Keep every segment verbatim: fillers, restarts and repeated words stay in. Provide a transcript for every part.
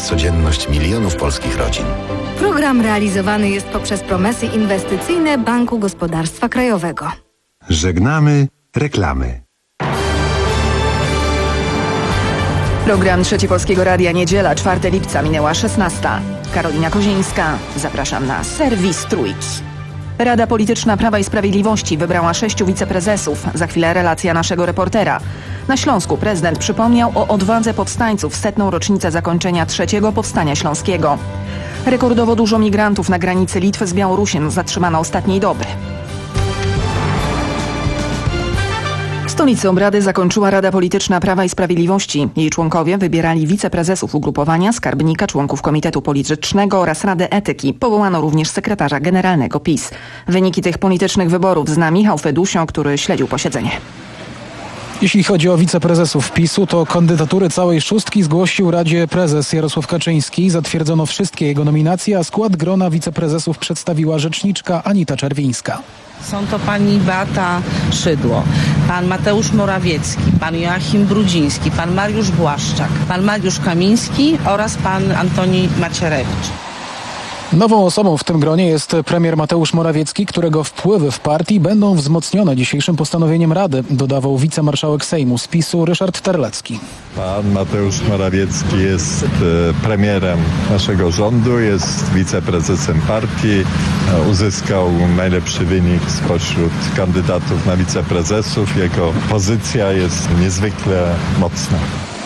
codzienność milionów polskich rodzin. Program realizowany jest poprzez promesy inwestycyjne Banku Gospodarstwa Krajowego. Żegnamy reklamy. Program Trzeci Polskiego Radia, niedziela, czwartego lipca, minęła szesnasta. Karolina Kozińska. Zapraszam na serwis Trójki. Rada Polityczna Prawa i Sprawiedliwości wybrała sześciu wiceprezesów. Za chwilę relacja naszego reportera. Na Śląsku prezydent przypomniał o odwadze powstańców w setną rocznicę zakończenia trzeciego powstania śląskiego. Rekordowo dużo migrantów na granicy Litwy z Białorusiem zatrzymano ostatniej doby. W stolicy obrady zakończyła Rada Polityczna Prawa i Sprawiedliwości. Jej członkowie wybierali wiceprezesów ugrupowania, skarbnika, członków Komitetu Politycznego oraz Rady Etyki. Powołano również sekretarza generalnego PiS. Wyniki tych politycznych wyborów zna Michał Fedusio, który śledził posiedzenie. Jeśli chodzi o wiceprezesów PiSu, to kandydatury całej szóstki zgłosił Radzie prezes Jarosław Kaczyński. Zatwierdzono wszystkie jego nominacje, a skład grona wiceprezesów przedstawiła rzeczniczka Anita Czerwińska. Są to pani Beata Szydło, pan Mateusz Morawiecki, pan Joachim Brudziński, pan Mariusz Błaszczak, pan Mariusz Kamiński oraz pan Antoni Macierewicz. Nową osobą w tym gronie jest premier Mateusz Morawiecki, którego wpływy w partii będą wzmocnione dzisiejszym postanowieniem Rady, dodawał wicemarszałek Sejmu z PiSu Ryszard Terlecki. Pan Mateusz Morawiecki jest premierem naszego rządu, jest wiceprezesem partii, uzyskał najlepszy wynik spośród kandydatów na wiceprezesów. Jego pozycja jest niezwykle mocna.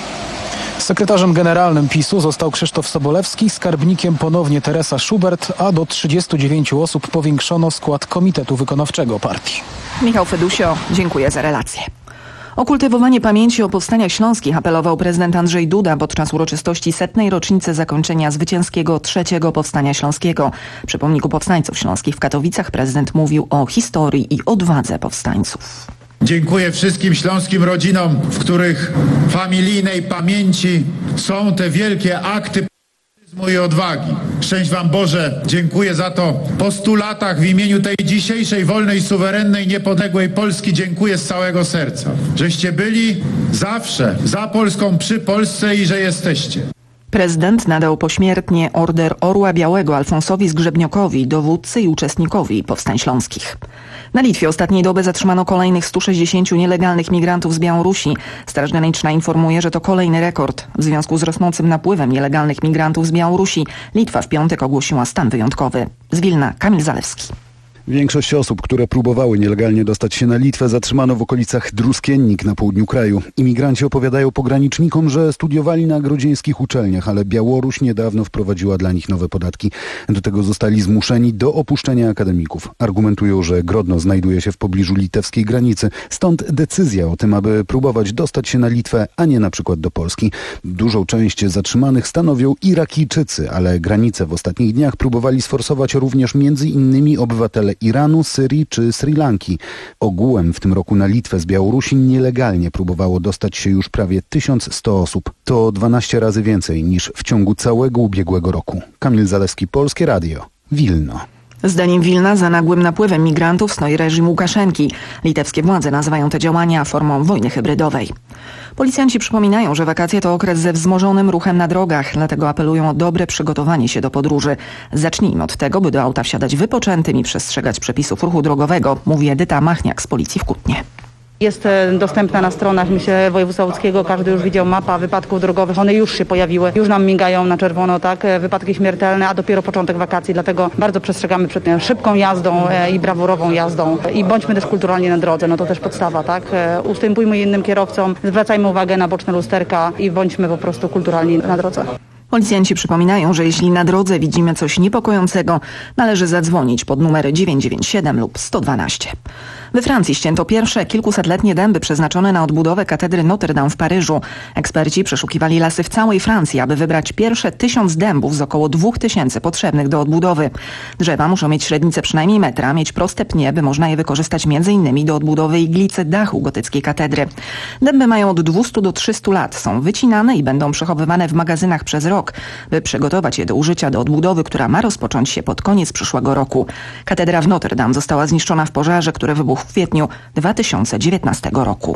Sekretarzem generalnym PiSu został Krzysztof Sobolewski, skarbnikiem ponownie Teresa Schubert, a do trzydziestu dziewięciu osób powiększono skład Komitetu Wykonawczego partii. Michał Fedusio, dziękuję za relację. O kultywowanie pamięci o powstaniach śląskich apelował prezydent Andrzej Duda podczas uroczystości setnej rocznicy zakończenia zwycięskiego trzeciego powstania śląskiego. Przy pomniku powstańców śląskich w Katowicach prezydent mówił o historii i odwadze powstańców. Dziękuję wszystkim śląskim rodzinom, w których familijnej pamięci są te wielkie akty patriotyzmu i odwagi. Szczęść wam Boże, dziękuję za to. Po stu latach w imieniu tej dzisiejszej wolnej, suwerennej, niepodległej Polski dziękuję z całego serca, żeście byli zawsze za Polską, przy Polsce i że jesteście. Prezydent nadał pośmiertnie Order Orła Białego Alfonsowi Zgrzebniokowi, dowódcy i uczestnikowi powstań śląskich. Na Litwie ostatniej doby zatrzymano kolejnych stu sześćdziesięciu nielegalnych migrantów z Białorusi. Straż Graniczna informuje, że to kolejny rekord. W związku z rosnącym napływem nielegalnych migrantów z Białorusi Litwa w piątek ogłosiła stan wyjątkowy. Z Wilna Kamil Zalewski. Większość osób, które próbowały nielegalnie dostać się na Litwę, zatrzymano w okolicach Druskiennik na południu kraju. Imigranci opowiadają pogranicznikom, że studiowali na grodzieńskich uczelniach, ale Białoruś niedawno wprowadziła dla nich nowe podatki. Do tego zostali zmuszeni do opuszczenia akademików. Argumentują, że Grodno znajduje się w pobliżu litewskiej granicy, stąd decyzja o tym, aby próbować dostać się na Litwę, a nie na przykład do Polski. Dużą część zatrzymanych stanowią Irakijczycy, ale granicę w ostatnich dniach próbowali sforsować również między innymi obywatele Iranu, Syrii czy Sri Lanki. Ogółem w tym roku na Litwę z Białorusi nielegalnie próbowało dostać się już prawie tysiąc sto osób. To dwanaście razy więcej niż w ciągu całego ubiegłego roku. Kamil Zalewski, Polskie Radio, Wilno. Zdaniem Wilna za nagłym napływem migrantów stoi reżim Łukaszenki. Litewskie władze nazywają te działania formą wojny hybrydowej. Policjanci przypominają, że wakacje to okres ze wzmożonym ruchem na drogach, dlatego apelują o dobre przygotowanie się do podróży. Zacznijmy od tego, by do auta wsiadać wypoczętym i przestrzegać przepisów ruchu drogowego, mówi Edyta Machniak z Policji w Kutnie. Jest dostępna na stronach, myślę, województwa łódzkiego. Każdy już widział mapa wypadków drogowych. One już się pojawiły. Już nam migają na czerwono, tak? Wypadki śmiertelne, a dopiero początek wakacji. Dlatego bardzo przestrzegamy przed szybką jazdą i brawurową jazdą. I bądźmy też kulturalnie na drodze. No to też podstawa, tak? Ustępujmy innym kierowcom, zwracajmy uwagę na boczne lusterka i bądźmy po prostu kulturalni na drodze. Policjanci przypominają, że jeśli na drodze widzimy coś niepokojącego, należy zadzwonić pod numery dziewięć dziewięć siedem lub sto dwanaście. We Francji ścięto pierwsze kilkusetletnie dęby przeznaczone na odbudowę katedry Notre Dame w Paryżu. Eksperci przeszukiwali lasy w całej Francji, aby wybrać pierwsze tysiąc dębów z około dwóch tysięcy potrzebnych do odbudowy. Drzewa muszą mieć średnicę przynajmniej metra, mieć proste pnie, by można je wykorzystać między innymi do odbudowy iglicy dachu gotyckiej katedry. Dęby mają od dwustu do trzystu lat, są wycinane i będą przechowywane w magazynach przez rok, by przygotować je do użycia do odbudowy, która ma rozpocząć się pod koniec przyszłego roku. Katedra w Notre Dame została zniszczona w pożarze, który wybuchł w kwietniu dwa tysiące dziewiętnastego roku.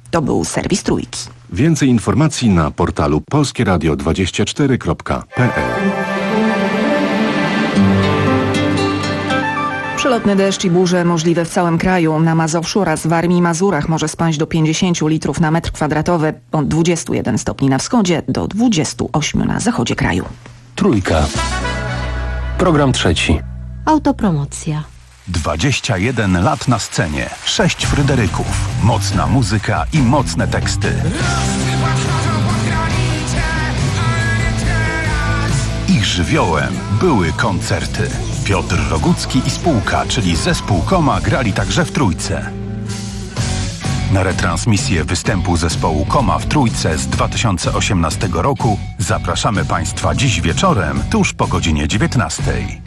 To był serwis Trójki. Więcej informacji na portalu polskie radio dwadzieścia cztery kropka p l. Przelotny deszcz i burze możliwe w całym kraju. Na Mazowszu oraz w Warmii i Mazurach może spaść do pięćdziesiąt litrów na metr kwadratowy. Od dwudziestu jeden stopni na wschodzie do dwudziestu ośmiu na zachodzie kraju. Trójka. Program trzeci. Autopromocja. dwadzieścia jeden lat na scenie. Sześć Fryderyków. Mocna muzyka i mocne teksty. Ich żywiołem były koncerty. Piotr Rogucki i spółka, czyli zespół Koma, grali także w Trójce. Na retransmisję występu zespołu Koma w Trójce z dwa tysiące osiemnastego roku zapraszamy Państwa dziś wieczorem, tuż po godzinie dziewiętnastej.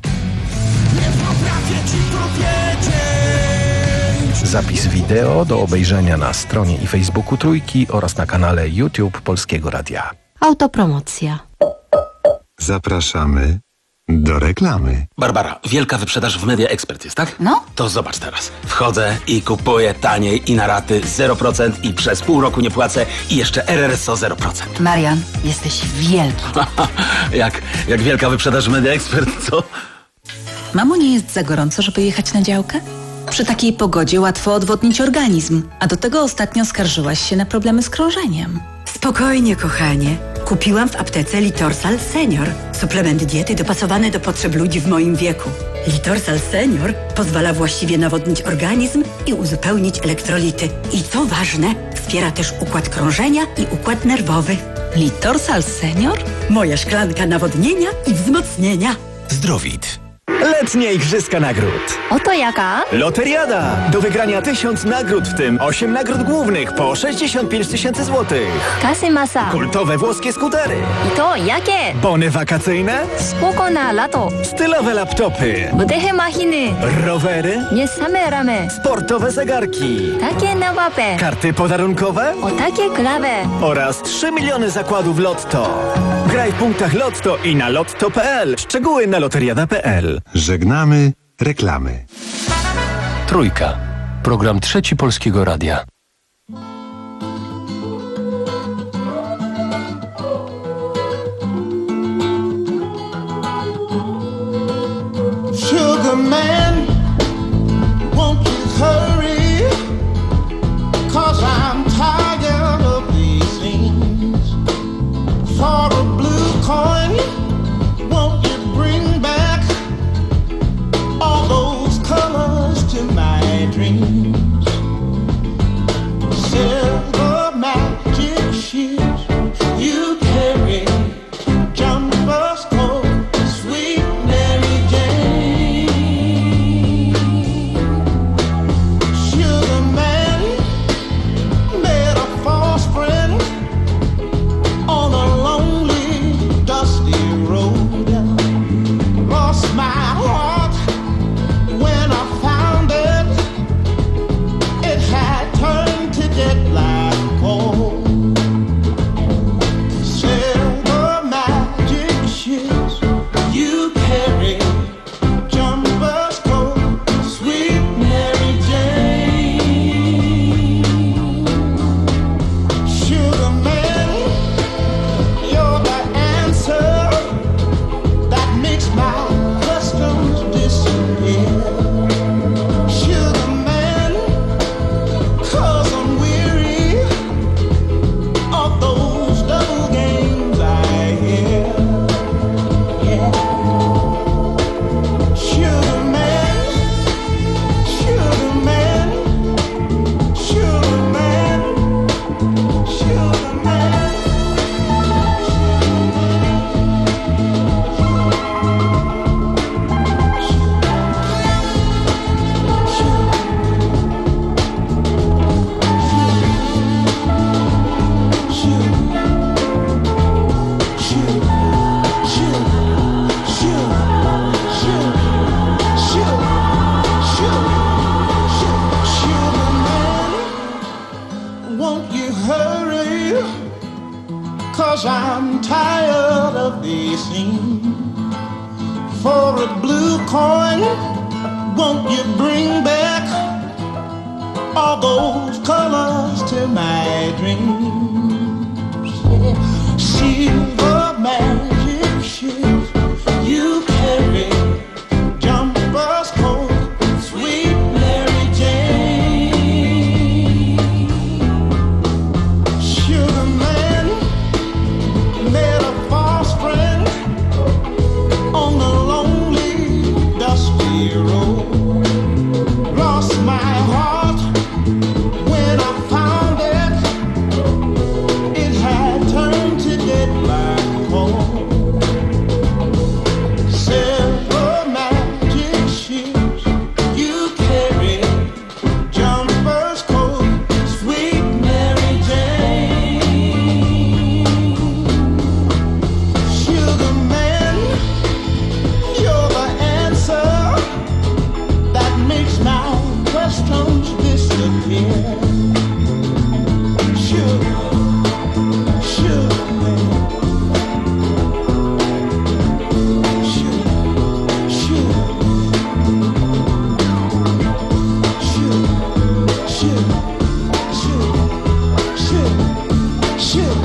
Zapis wideo do obejrzenia na stronie i Facebooku Trójki oraz na kanale YouTube Polskiego Radia. Autopromocja. Zapraszamy do reklamy. Barbara, wielka wyprzedaż w Media Expert jest, tak? No. To zobacz teraz. Wchodzę i kupuję taniej i na raty zero procent i przez pół roku nie płacę i jeszcze R R S O zero procent. Marian, jesteś wielki. jak, jak wielka wyprzedaż w Media Expert, co? Mamo, nie jest za gorąco, żeby jechać na działkę? Przy takiej pogodzie łatwo odwodnić organizm, a do tego ostatnio skarżyłaś się na problemy z krążeniem. Spokojnie, kochanie. Kupiłam w aptece Litorsal Senior. Suplement diety dopasowany do potrzeb ludzi w moim wieku. Litorsal Senior pozwala właściwie nawodnić organizm i uzupełnić elektrolity. I co ważne, wspiera też układ krążenia i układ nerwowy. Litorsal Senior? Moja szklanka nawodnienia i wzmocnienia. Zdrowit. Letnie Igrzyska Nagród. Oto jaka? Loteriada. Do wygrania tysiąc nagród, w tym osiem nagród głównych po sześćdziesiąt pięć tysięcy złotych. Kasy masa. Kultowe włoskie skutery. I to jakie? Bony wakacyjne. Spoko na lato. Stylowe laptopy. Budychy machiny. Rowery. Nie same ramy. Sportowe zegarki. Takie na łapę. Karty podarunkowe. O takie klawe. Oraz trzy miliony zakładów Lotto. Graj w punktach Lotto i na lotto kropka p l. Szczegóły na loteriada kropka p l. Żegnamy reklamy. Trójka. Program trzeci Polskiego Radia. Sugar man, won't you hurry? 'Cause I'm tired of these things. For a blue coin, won't you bring back all those colors to my dreams? Silver magic shoes you carry, jumpers coat, sweet Mary Jane. Sugar man made a false friend on a lonely, dusty road. Lost my heart when I found it. It had turned to dead black coal. Silver magic shoes you carry, jumpers coat, sweet Mary Jane. Sugar man, you're the answer that makes my customs disappear. Sugar man, 'cause I'm weary of those double games I hear. Yeah. Sugar man, sugar man, sugar man, sugar man. Won't you hurry? 'Cause I'm tired of these things. For a blue coin, won't you bring back all those colors to my dreams. Silver magic ship you carry, jumpers coat, sweet Mary Jane. Sugar man made a false friend on the lonely, dusty road. Lost my heart when I found it. It had turned to dead black coal. Silver magic ships you carry, jumpers coat, sweet Mary Jane. Sugar man, you're the answer that makes my questions disappear. Sugar, sugar man, sugar, sugar, sugar, sugar, sugar, sugar, sugar.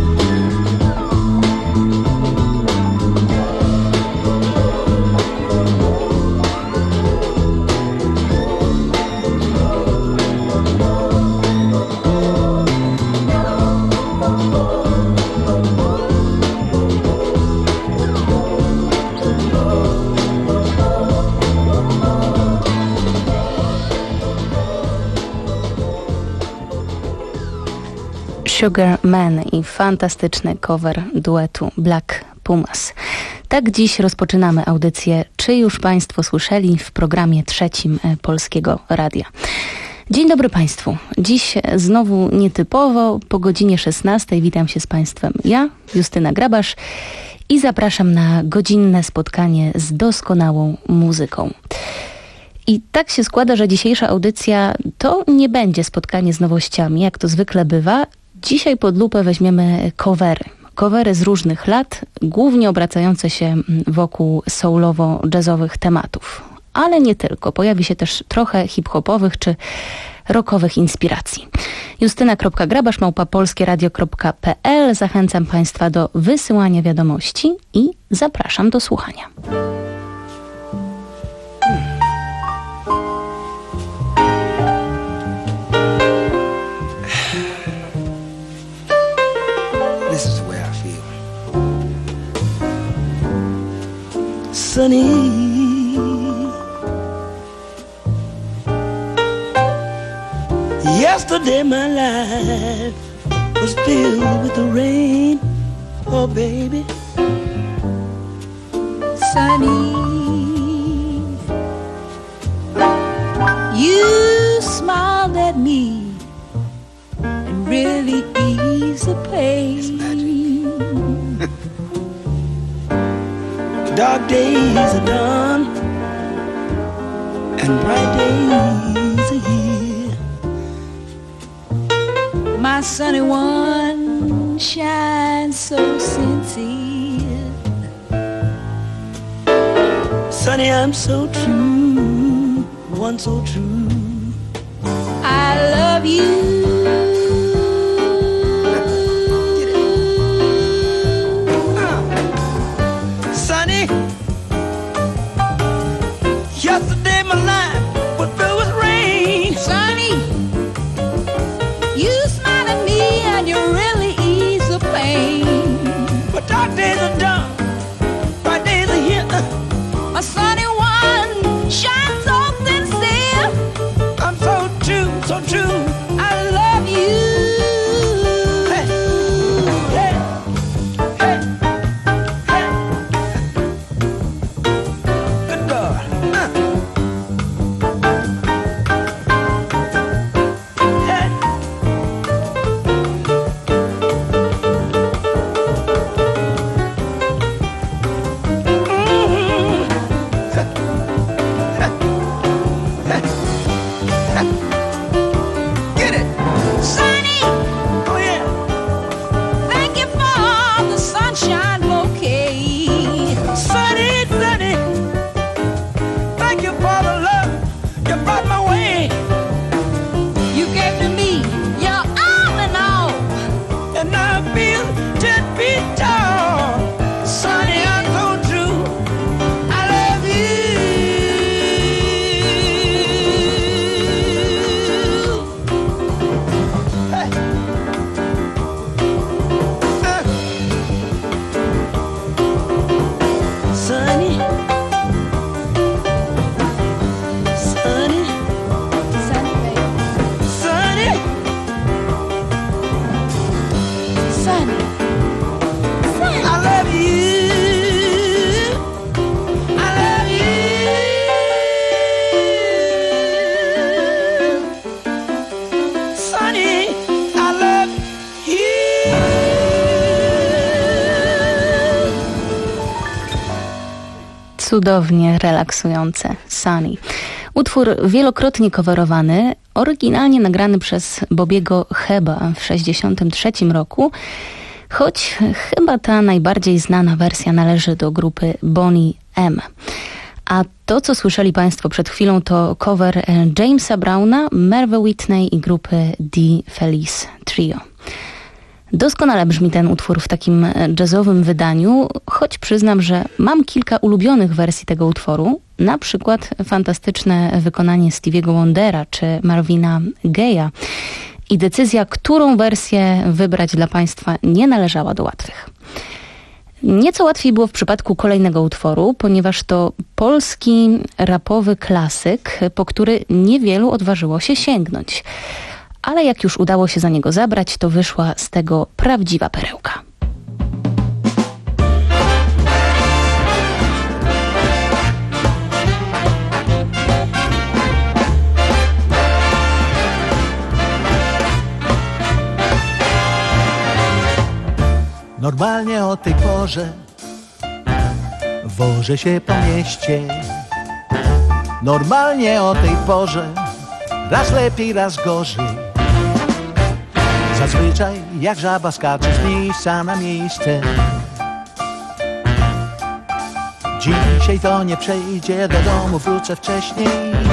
Sugar Man i fantastyczny cover duetu Black Pumas. Tak dziś rozpoczynamy audycję Czy już Państwo słyszeli w programie trzecim Polskiego Radia. Dzień dobry Państwu. Dziś znowu nietypowo po godzinie szesnastej witam się z Państwem ja, Justyna Grabasz, i zapraszam na godzinne spotkanie z doskonałą muzyką. I tak się składa, że dzisiejsza audycja to nie będzie spotkanie z nowościami, jak to zwykle bywa. Dzisiaj pod lupę weźmiemy covery. Covery z różnych lat, głównie obracające się wokół soulowo-jazzowych tematów. Ale nie tylko. Pojawi się też trochę hip-hopowych czy rockowych inspiracji. Justyna.grabasz małpa polskieradio.pl. Zachęcam Państwa do wysyłania wiadomości i zapraszam do słuchania. This is the way I feel. Sunny, yesterday my life was filled with the rain. Oh baby, Sunny, you smiled at me and really eased the pain. dark days are done and bright days are here. My sunny one shines so sincere. Sunny, I'm so true, one so true. I love you. Yesterday my life was filled with rain. Sonny, you smile at me and you really ease the pain. But dark days are done, bright days are here. A sunny one shines so sincere. I'm so true, so true. I Cudownie relaksujące. Sunny. Utwór wielokrotnie coverowany, oryginalnie nagrany przez Bobiego Heba w tysiąc dziewięćset sześćdziesiątym trzecim roku, choć chyba ta najbardziej znana wersja należy do grupy Boney M. A to, co słyszeli Państwo przed chwilą, to cover Jamesa Browna, Merve Whitney i grupy The Felice Trio. Doskonale brzmi ten utwór w takim jazzowym wydaniu, choć przyznam, że mam kilka ulubionych wersji tego utworu, na przykład fantastyczne wykonanie Stevie'ego Wondera czy Marvina Gaye'a. I decyzja, którą wersję wybrać dla Państwa, nie należała do łatwych. Nieco łatwiej było w przypadku kolejnego utworu, ponieważ to polski rapowy klasyk, po który niewielu odważyło się sięgnąć. Ale jak już udało się za niego zabrać, to wyszła z tego prawdziwa perełka. Normalnie o tej porze wożę się po mieście. Normalnie o tej porze raz lepiej, raz gorzej. Zazwyczaj jak żaba skaczę z miejsca na miejsce. Dzisiaj to nie przejdzie, do domu wrócę wcześniej.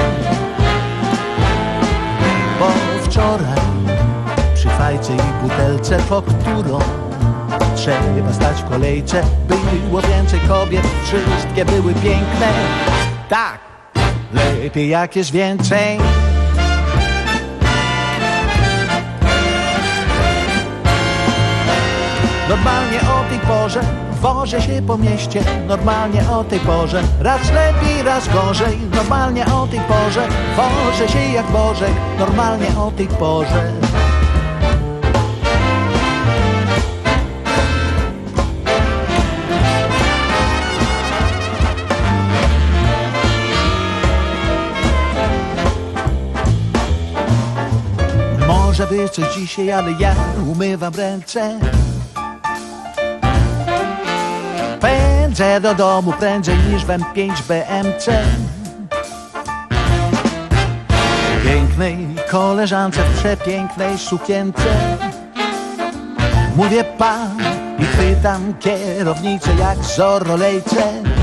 Bo wczoraj przy fajce i butelce, po którą trzeba stać w kolejce, było więcej kobiet, wszystkie były piękne. Tak, lepiej jak jest więcej. Normalnie o tej porze wożę się po mieście. Normalnie o tej porze raz lepiej, raz gorzej. Normalnie o tej porze wożę się jak Bożek. Normalnie o tej porze. Może być coś dzisiaj, ale ja umywam ręce. Pędzę do domu prędzej niż w M pięć B M C. Pięknej koleżance w przepięknej sukience mówię pan i chwytam kierownicę jak Zorrolejce.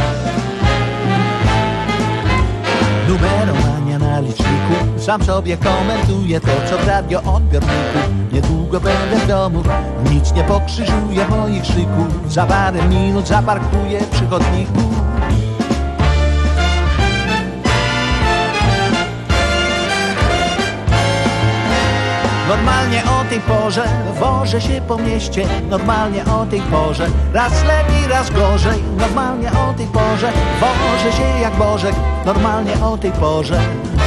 Numeromania na liczniku, sam sobie komentuję to, co w radioodbiorniku. Niedługo będę w domu, nic nie pokrzyżuje moich krzyków. Za parę minut zaparkuję przy chodniku. Normalnie o tej porze wożę się po mieście. Normalnie o tej porze raz lepiej, raz gorzej. Normalnie o tej porze wożę się jak Bożek. Normalnie o tej porze.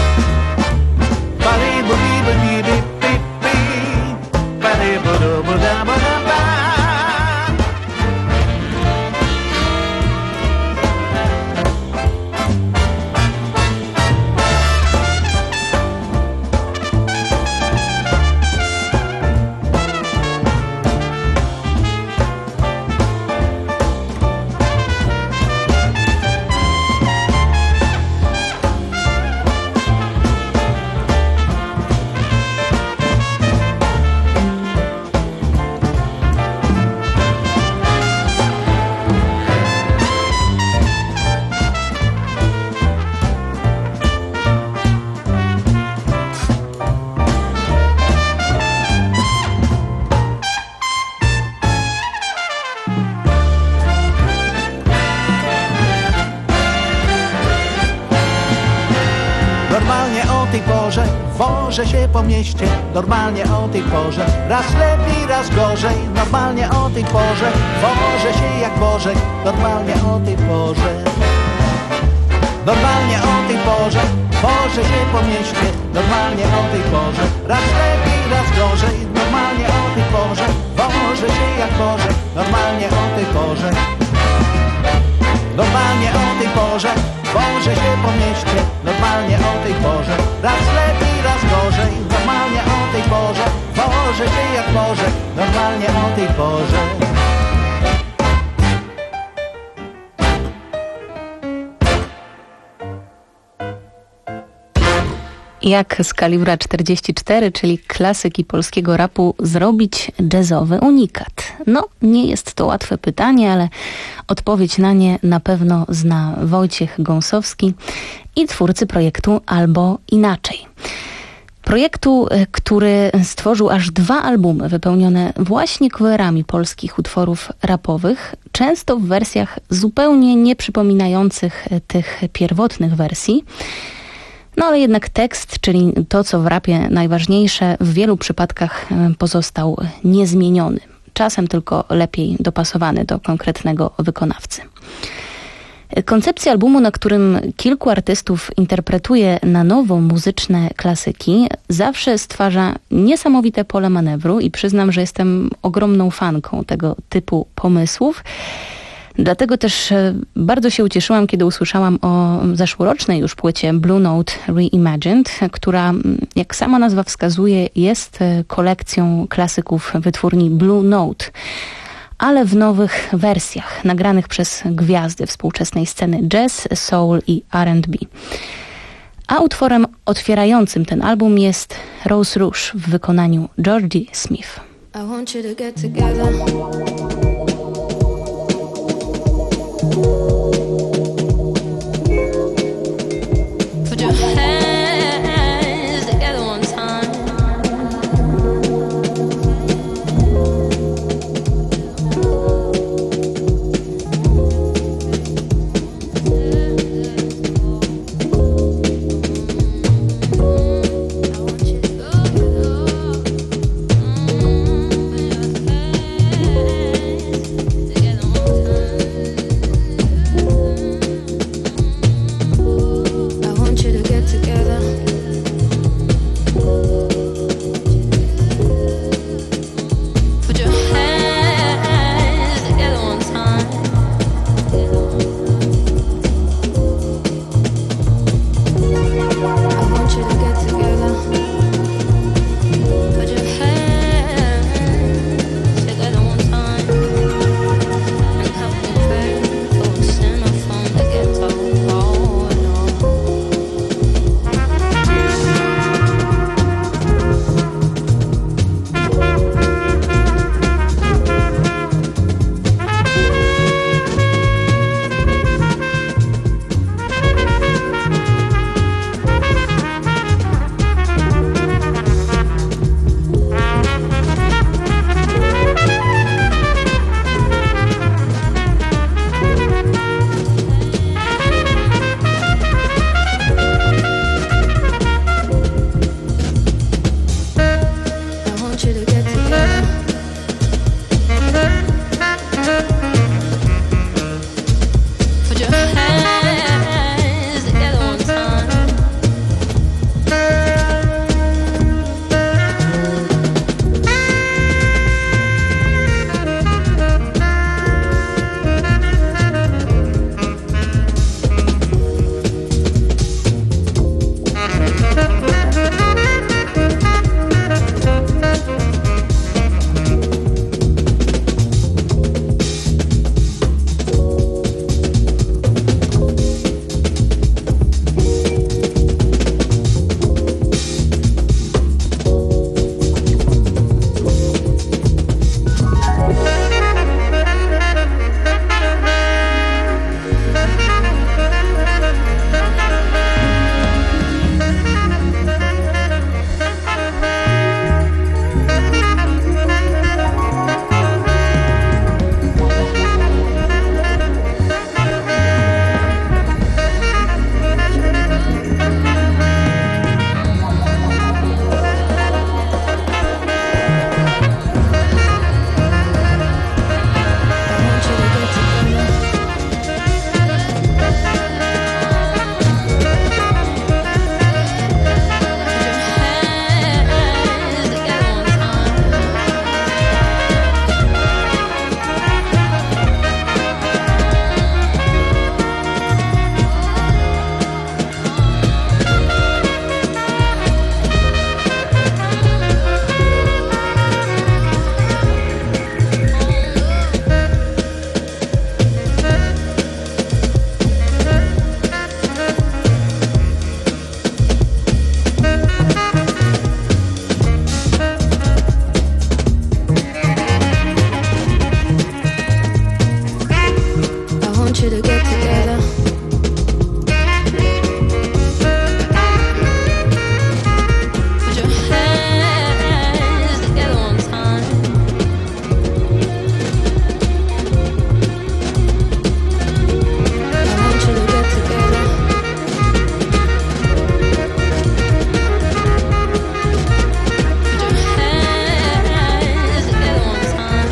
Wożę się po mieście, normalnie o tej porze raz lepiej, raz gorzej. Normalnie o tej porze wożę się jak Bożek. Normalnie o tej porze. Normalnie o tej porze wożę się po mieście. Normalnie o tej porze raz lepiej, raz gorzej. Normalnie o tej porze wożę się jak Bożek. Normalnie o tej porze. Normalnie o tej porze wożę się po mieście. Normalnie o tej porze raz lepiej, raz gorzej. Normalnie o tej porze wożę się jak Bożek. Normalnie o tej porze. Jak z kalibra czterdzieści cztery, czyli klasyki polskiego rapu, zrobić jazzowy unikat? No, nie jest to łatwe pytanie, ale odpowiedź na nie na pewno zna Wojciech Gąsowski i twórcy projektu Albo Inaczej. Projektu, który stworzył aż dwa albumy wypełnione właśnie coverami polskich utworów rapowych, często w wersjach zupełnie nieprzypominających tych pierwotnych wersji. No ale jednak tekst, czyli to, co w rapie najważniejsze, w wielu przypadkach pozostał niezmieniony. Czasem tylko lepiej dopasowany do konkretnego wykonawcy. Koncepcja albumu, na którym kilku artystów interpretuje na nowo muzyczne klasyki, zawsze stwarza niesamowite pole manewru i przyznam, że jestem ogromną fanką tego typu pomysłów. Dlatego też bardzo się ucieszyłam, kiedy usłyszałam o zeszłorocznej już płycie Blue Note Reimagined, która, jak sama nazwa wskazuje, jest kolekcją klasyków wytwórni Blue Note, ale w nowych wersjach, nagranych przez gwiazdy współczesnej sceny jazz, soul i R and B. A utworem otwierającym ten album jest Rose Rouge w wykonaniu Georgie Smith. I want you to get together. Put your hands together one time. to get together. Put your hands together one time. I want you to get together. Put your hands together one time.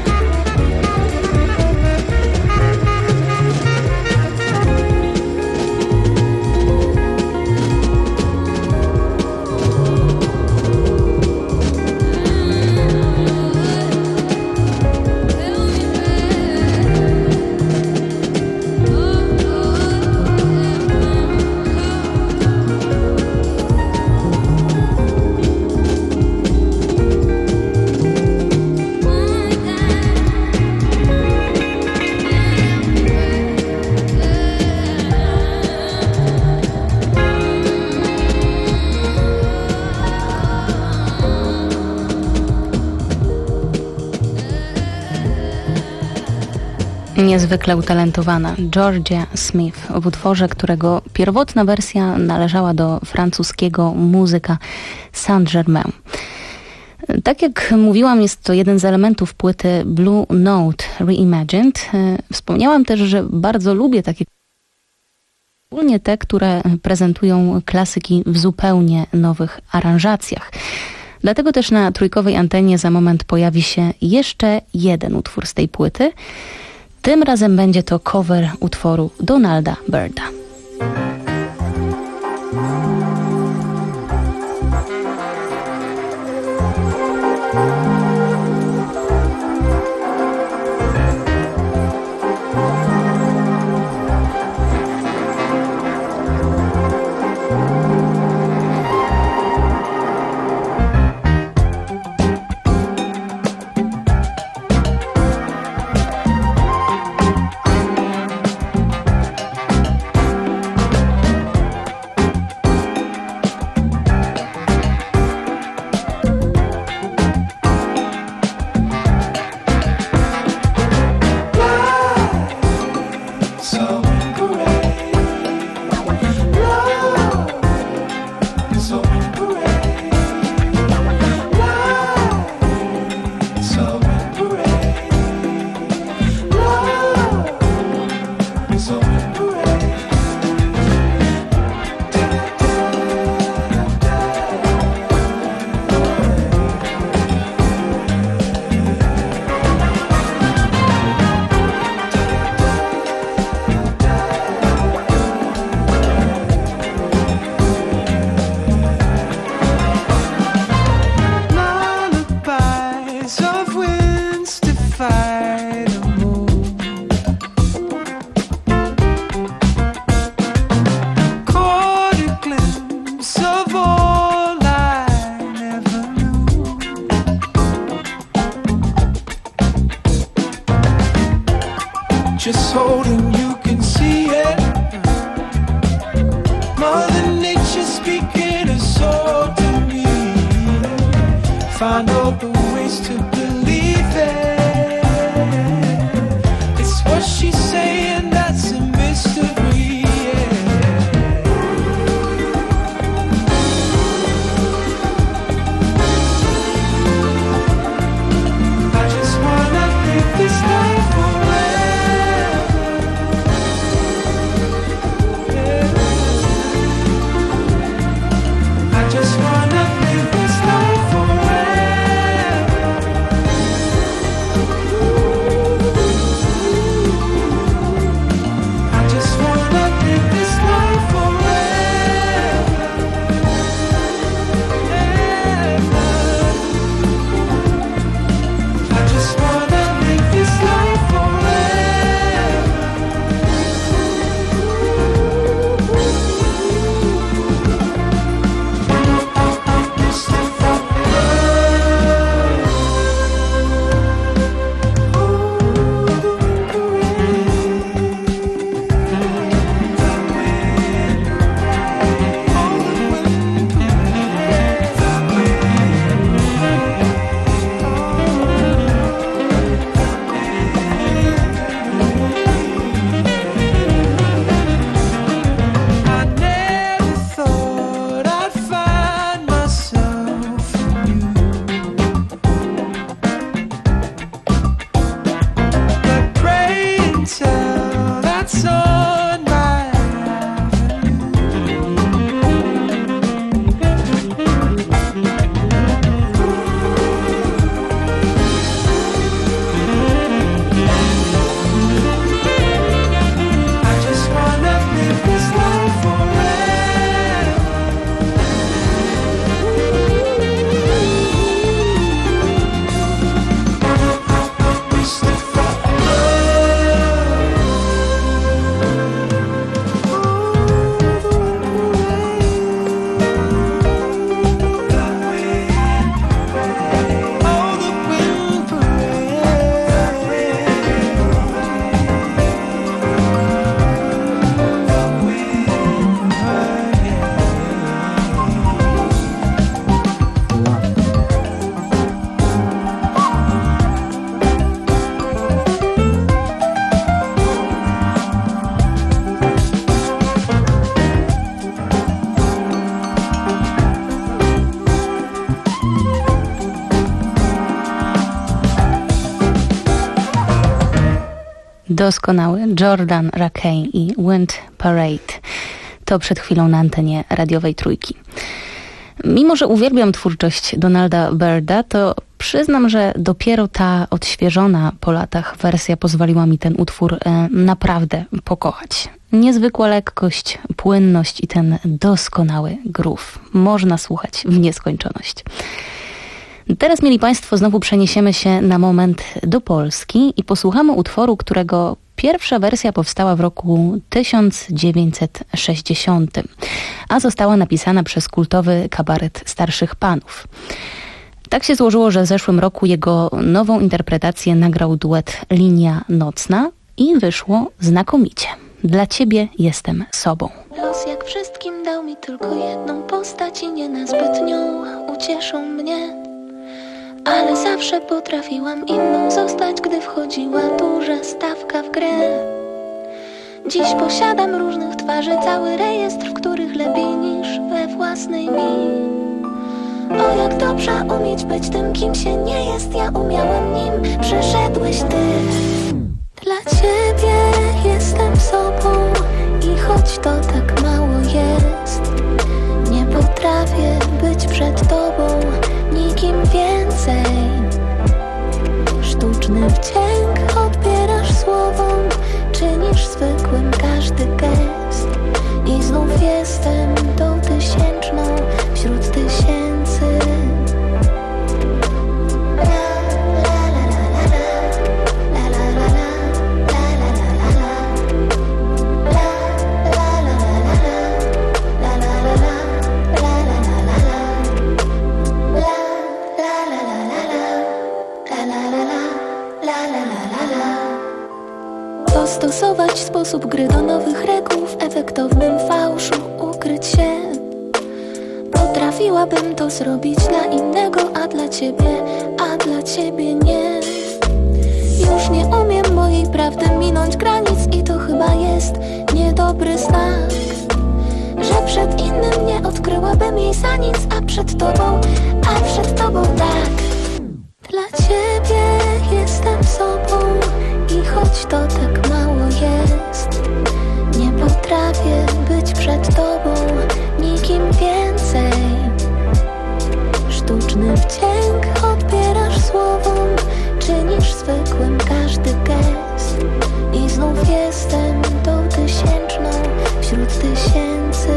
Niezwykle utalentowana Georgia Smith w utworze, którego pierwotna wersja należała do francuskiego muzyka Saint-Germain. Tak jak mówiłam, jest to jeden z elementów płyty Blue Note Reimagined. Wspomniałam też, że bardzo lubię takie, szczególnie te, które prezentują klasyki w zupełnie nowych aranżacjach. Dlatego też na trójkowej antenie za moment pojawi się jeszcze jeden utwór z tej płyty. Tym razem będzie to cover utworu Donalda Byrda. Just holding, you can see it. Mother Nature speaking a soul to me. Find all the ways to believe it. It's what she's saying, that's a mystery. I just wanna live this life forever. Just wanna live this life forever. doskonały Jordan Rakei i Wind Parade. To przed chwilą na antenie radiowej Trójki. Mimo że uwielbiam twórczość Donalda Byrda, to przyznam, że dopiero ta odświeżona po latach wersja pozwoliła mi ten utwór e, naprawdę pokochać. Niezwykła lekkość, płynność i ten doskonały groove. Można słuchać w nieskończoność. Teraz, mieli Państwo, znowu przeniesiemy się na moment do Polski i posłuchamy utworu, którego pierwsza wersja powstała w roku tysiąc dziewięćset sześćdziesiątym, a została napisana przez kultowy kabaret Starszych Panów. Tak się złożyło, że w zeszłym roku jego nową interpretację nagrał duet Linia Nocna i wyszło znakomicie. Dla ciebie jestem sobą. Los jak wszystkim dał mi tylko jedną postać i nie na zbytnią ucieszą mnie. Ale zawsze potrafiłam inną zostać, gdy wchodziła duża stawka w grę. Dziś posiadam różnych twarzy cały rejestr, w których lepiej niż we własnej mi. O, jak dobrze umieć być tym, kim się nie jest. Ja umiałam, nim przyszedłeś ty. Dla ciebie jestem sobą i choć to tak mało jest, nie potrafię być przed tobą nikim więcej. Sztuczny wdzięk odbierasz słowom, czynisz zwykłym każdy gest. I znów jestem tą tysięczną wśród tysięcy. Dostosować sposób gry do nowych reguł, w efektownym fałszu ukryć się. Potrafiłabym to zrobić dla innego, a dla ciebie, a dla ciebie nie. Już nie umiem mojej prawdy minąć granic i to chyba jest niedobry znak, że przed innym nie odkryłabym jej za nic, a przed tobą, a przed tobą tak. Dla ciebie jestem sobą i choć to tak mało jest, nie potrafię być przed tobą nikim więcej. Sztuczny wdzięk odbierasz słowom, czynisz zwykłym każdy gest. I znów jestem tą tysięczną wśród tysięcy.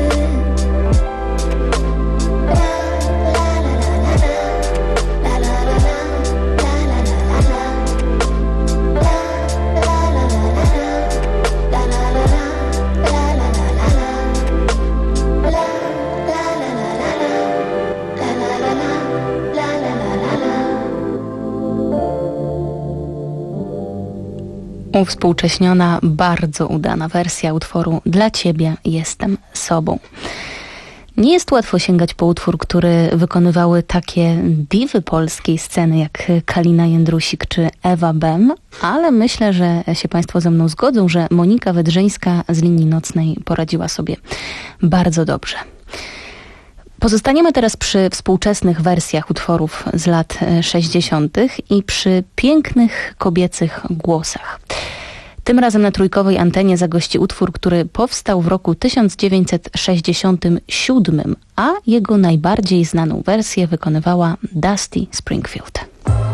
Uwspółcześniona, bardzo udana wersja utworu Dla ciebie jestem sobą. Nie jest łatwo sięgać po utwór, który wykonywały takie diwy polskiej sceny jak Kalina Jędrusik czy Ewa Bem, ale myślę, że się Państwo ze mną zgodzą, że Monika Wydrzyńska z Linii Nocnej poradziła sobie bardzo dobrze. Pozostaniemy teraz przy współczesnych wersjach utworów z lat sześćdziesiątych i przy pięknych kobiecych głosach. Tym razem na trójkowej antenie zagości utwór, który powstał w roku tysiąc dziewięćset sześćdziesiątym siódmym, a jego najbardziej znaną wersję wykonywała Dusty Springfield.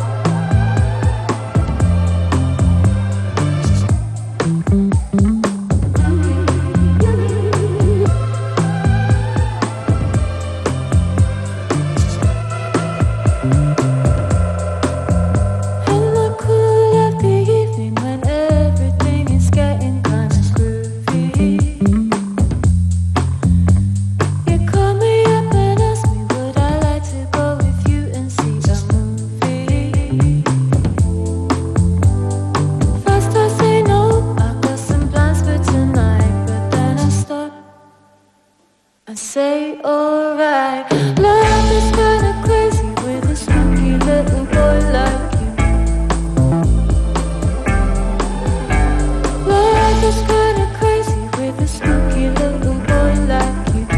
Say alright, love is kinda crazy with a spooky little boy like you. Love is kinda crazy with a spooky little boy like you.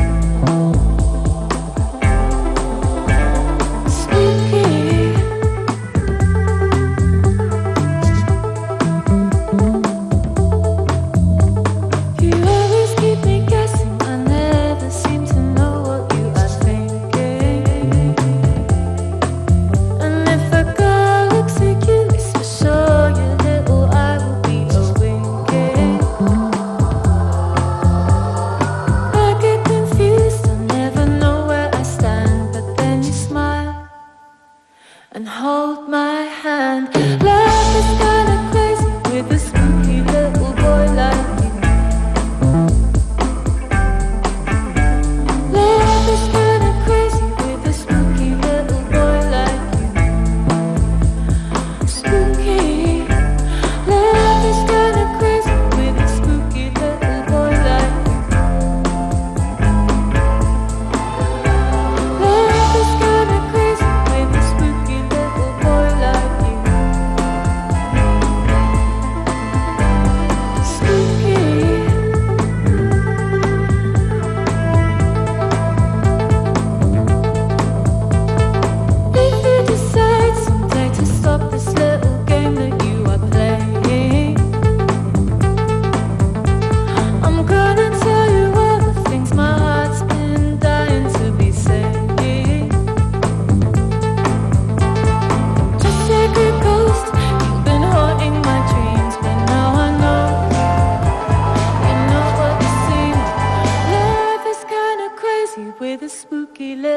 Spooky.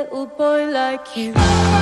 little boy like you.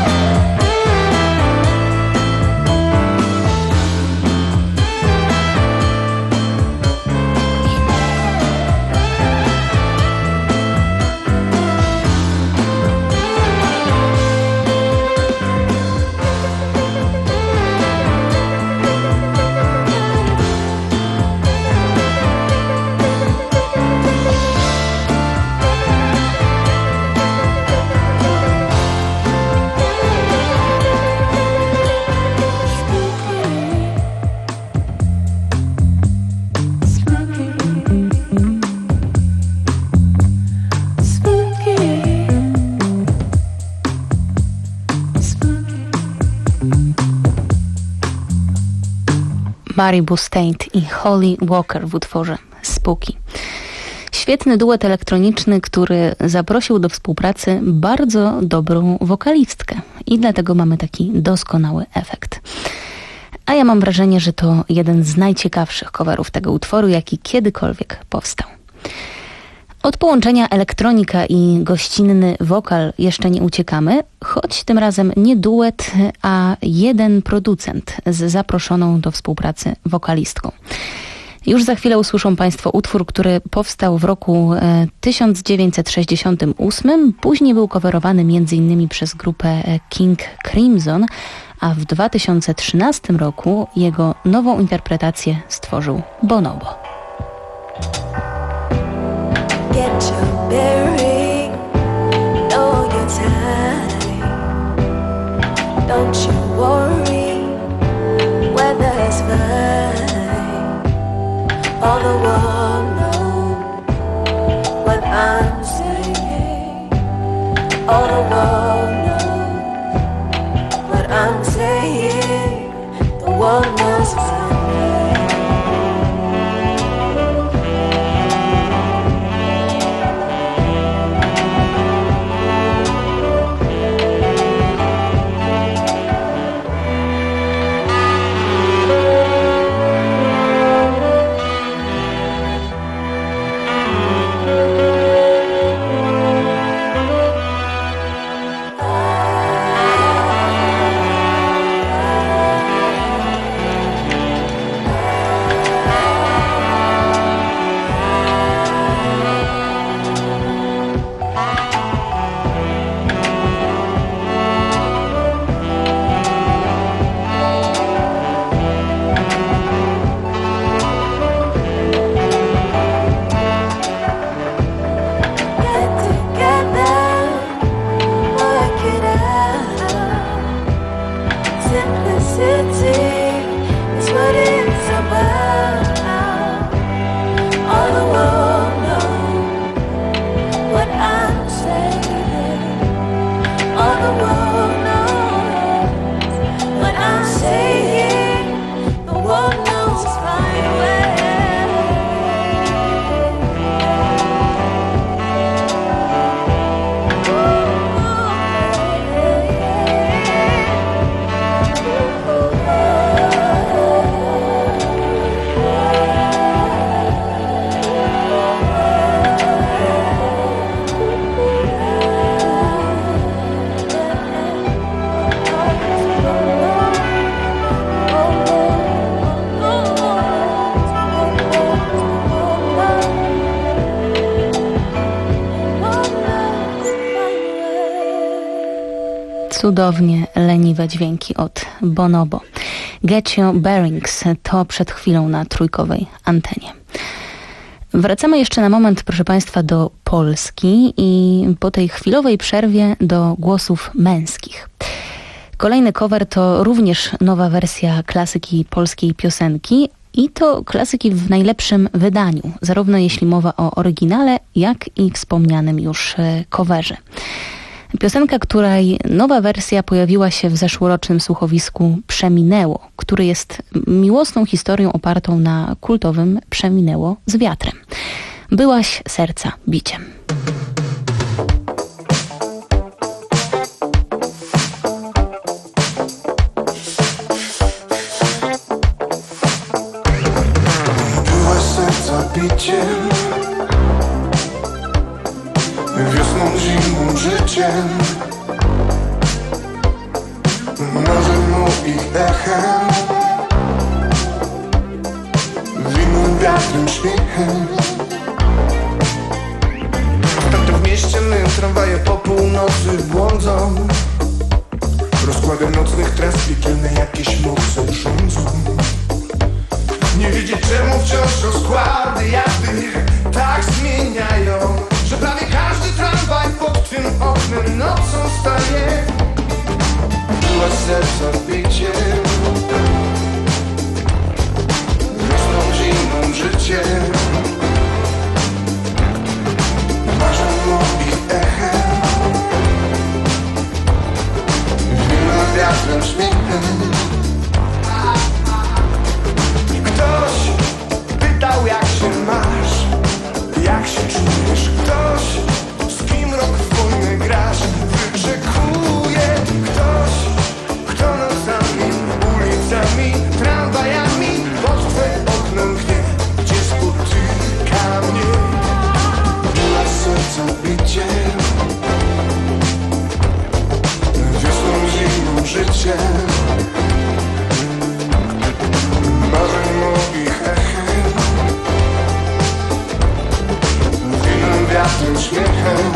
Mary Bustaint i Holly Walker w utworze Spooky. Świetny duet elektroniczny, który zaprosił do współpracy bardzo dobrą wokalistkę i dlatego mamy taki doskonały efekt. A ja mam wrażenie, że to jeden z najciekawszych coverów tego utworu, jaki kiedykolwiek powstał. Od połączenia elektronika i gościnny wokal jeszcze nie uciekamy, choć tym razem nie duet, a jeden producent z zaproszoną do współpracy wokalistką. Już za chwilę usłyszą Państwo utwór, który powstał w roku tysiąc dziewięćset sześćdziesiątym ósmym, później był coverowany między innymi przez grupę King Crimson, a w dwa tysiące trzynastym roku jego nową interpretację stworzył Bonobo. Get your bearing, know your time. Don't you worry, weather's fine. All the world knows what I'm saying. All the world knows what I'm saying. The world knows fine. Cudownie leniwe dźwięki od Bonobo. Get Your Bearings to przed chwilą na trójkowej antenie. Wracamy jeszcze na moment, proszę Państwa, do Polski i po tej chwilowej przerwie do głosów męskich. Kolejny cover to również nowa wersja klasyki polskiej piosenki i to klasyki w najlepszym wydaniu, zarówno jeśli mowa o oryginale, jak i wspomnianym już coverze. Piosenka, której nowa wersja pojawiła się w zeszłorocznym słuchowisku Przeminęło, który jest miłosną historią opartą na kultowym Przeminęło z wiatrem. Byłaś serca biciem. Byłaś serca biciem, wiosną zimą życiem, marzeń moich echem, winnym wiatrem śmiechem. Ostatnio w mieście mym tramwaje po północy błądzą, rozkładem nocnych tras piekielne jakieś moce rządzą. Nie wiedzieć czemu wciąż rozkłady jazdy tak zmieniają, że prawie każdy tramwaj pod twym oknem nocą staje. Była serca biciem, wiosną, zimą, życiem, marzeń moich echem, wina wiatrem, śmiechem. Ktoś pytał jak się masz, jak się czujesz. Ktoś z kim rok w wojnę grasz, wyczekuje. Ktoś, kto nocami, ulicami, tramwajami pod twoim oknem wie, gdzie spotyka mnie. Była serca biciem, wiosną, zimą, życiem, marzeń moich echem, winnym wiatrem, śmiechem.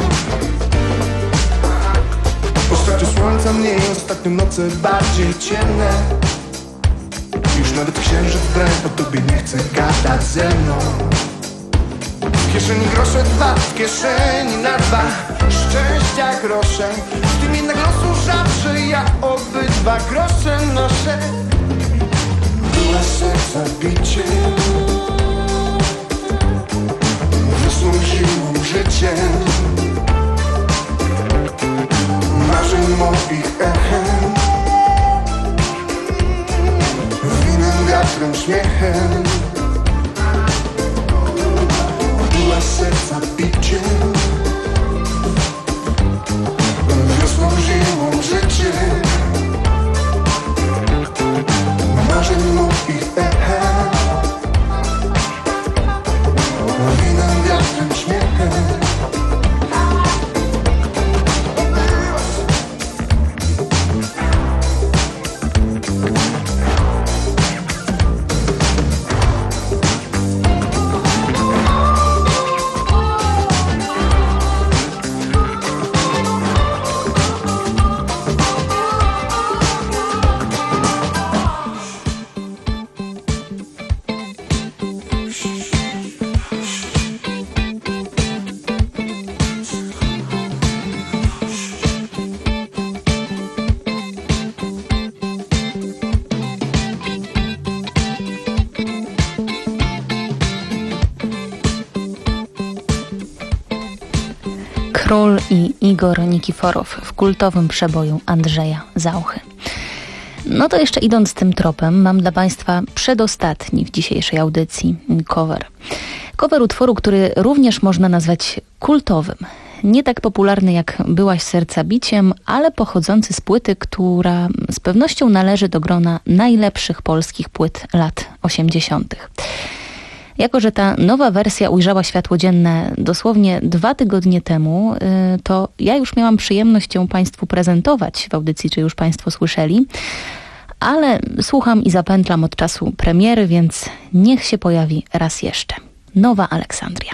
Ostatnio słońca mniej, ostatnio noce bardziej ciemne. Już nawet księżyc wbrew o tobie nie chce gadać ze mną. W kieszeni grosze dwa, w kieszeni na dwa, szczęścia grosze. W tym jednak losu rzadsze, ja obydwa grosze noszę. Była serca biciem, wiosną, zimą, życiem, marzeń moich echem, winnym wiatrem, śmiechem. Była serca biciem, wiosną, zimą, życiem, marzeń moich echem, winnym wiatrem, śmiechem. Król i Igor Nikiforow w kultowym przeboju Andrzeja Zauchy. No to jeszcze idąc tym tropem, mam dla Państwa przedostatni w dzisiejszej audycji cover. Cover utworu, który również można nazwać kultowym. Nie tak popularny jak Byłaś serca biciem, ale pochodzący z płyty, która z pewnością należy do grona najlepszych polskich płyt lat osiemdziesiątych. Jako że ta nowa wersja ujrzała światło dzienne dosłownie dwa tygodnie temu, to ja już miałam przyjemność ją Państwu prezentować w audycji, czy już Państwo słyszeli, ale słucham i zapętlam od czasu premiery, więc niech się pojawi raz jeszcze. Nowa Aleksandria.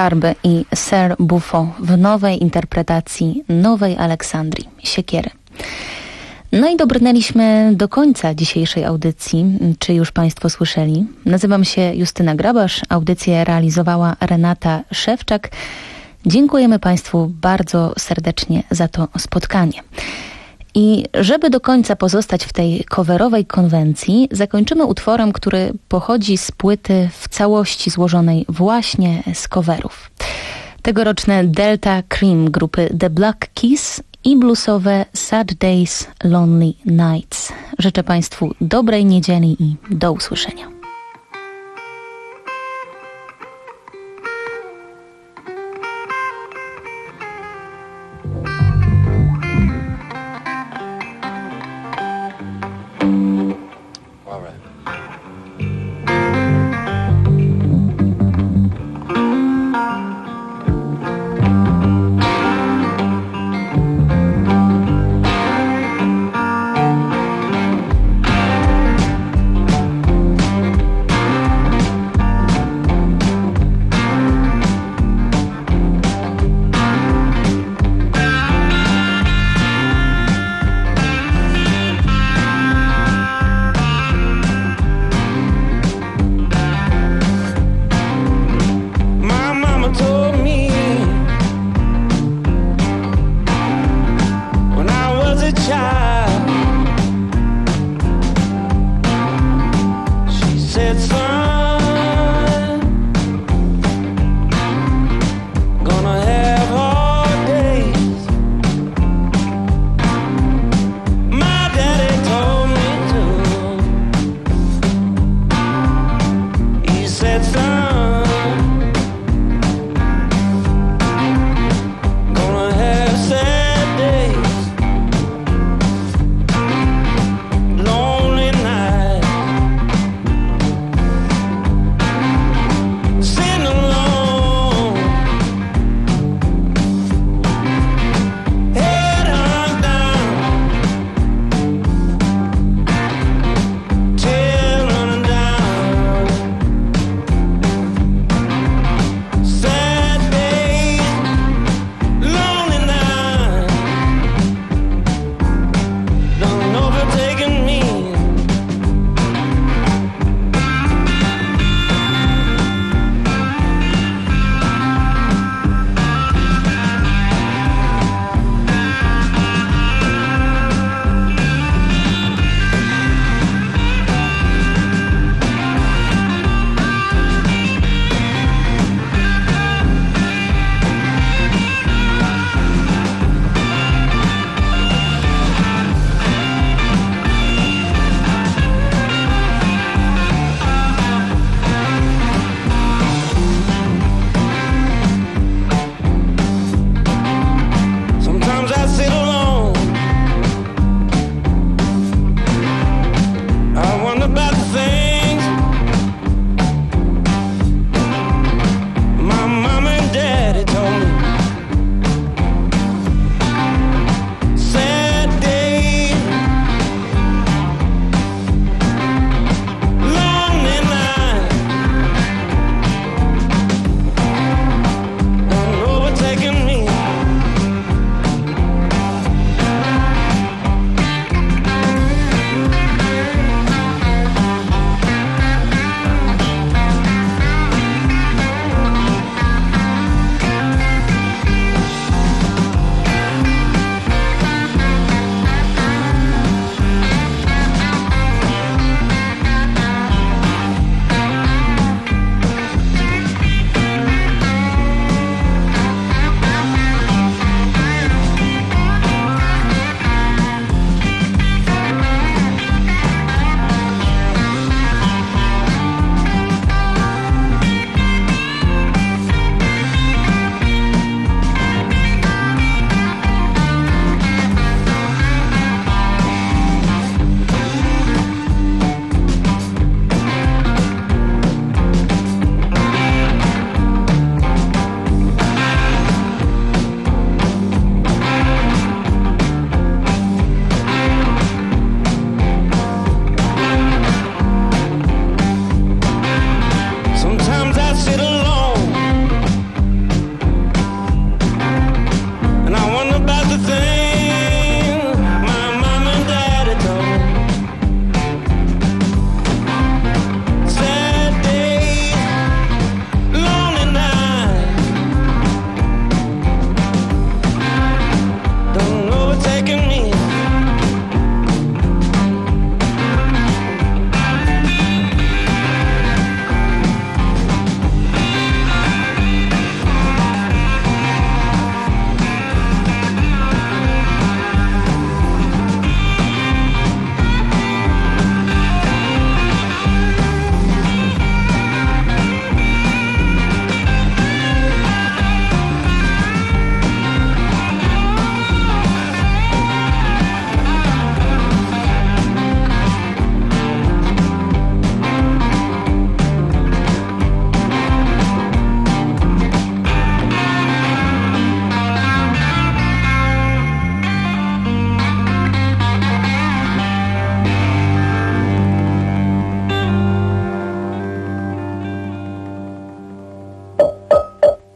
Skarby i Sir Buffo w nowej interpretacji Nowej Aleksandrii, Siekiery. No i dobrnęliśmy do końca dzisiejszej audycji. Czy już Państwo słyszeli? Nazywam się Justyna Grabasz. Audycję realizowała Renata Szewczak. Dziękujemy Państwu bardzo serdecznie za to spotkanie. I żeby do końca pozostać w tej coverowej konwencji, zakończymy utworem, który pochodzi z płyty w całości złożonej właśnie z coverów. Tegoroczne Delta Cream grupy The Black Keys i bluesowe Sad Days, Lonely Nights. Życzę Państwu dobrej niedzieli i do usłyszenia.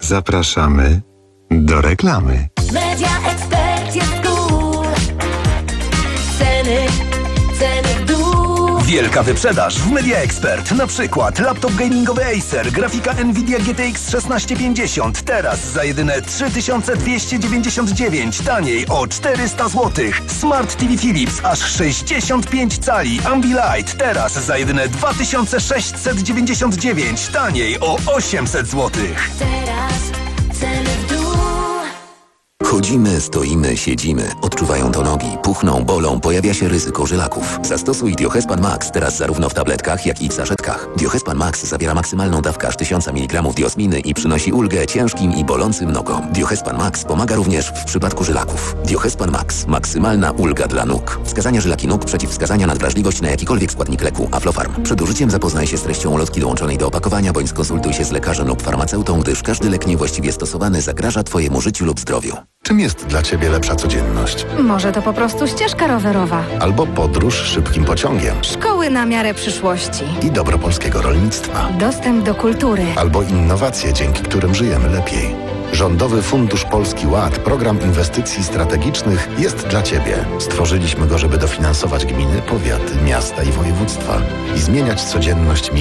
Zapraszamy do reklamy. Media Expert jest cool. Ceny, ceny w dół. Wielka wyprzedaż w Media Expert. Na przykład laptop gamingowy Acer, grafika Nvidia G T X szesnaście pięćdziesiąt. Teraz za jedyne trzy tysiące dwieście dziewięćdziesiąt dziewięć. Taniej o czterysta złotych. Smart T V Philips aż sześćdziesiąt pięć cali. Ambilight teraz za jedyne dwa tysiące sześćset dziewięćdziesiąt dziewięć. Taniej o osiemset złotych. Teraz ceny w dół. Chodzimy, stoimy, siedzimy. Odczuwają to nogi, puchną, bolą, pojawia się ryzyko żylaków. Zastosuj Diohespan Max teraz zarówno w tabletkach, jak i w saszetkach. Diohespan Max zawiera maksymalną dawkę aż tysiąc miligramów diosminy i przynosi ulgę ciężkim i bolącym nogom. Diohespan Max pomaga również w przypadku żylaków. Diohespan Max. Maksymalna ulga dla nóg. Wskazania żylaki nóg, przeciwwskazania na wrażliwość na jakikolwiek składnik leku. Aflofarm. Przed użyciem zapoznaj się z treścią ulotki dołączonej do opakowania, bądź skonsultuj się z lekarzem lub farmaceutą, gdyż każdy lek niewłaściwie stosowany zagraża Twojemu życiu lub zdrowiu. Czym jest dla Ciebie lepsza codzienność? Może to po prostu ścieżka rowerowa. Albo podróż szybkim pociągiem. Szkoły na miarę przyszłości. I dobro polskiego rolnictwa. Dostęp do kultury. Albo innowacje, dzięki którym żyjemy lepiej. Rządowy Fundusz Polski Ład, program inwestycji strategicznych, jest dla Ciebie. Stworzyliśmy go, żeby dofinansować gminy, powiaty, miasta i województwa i zmieniać codzienność mimo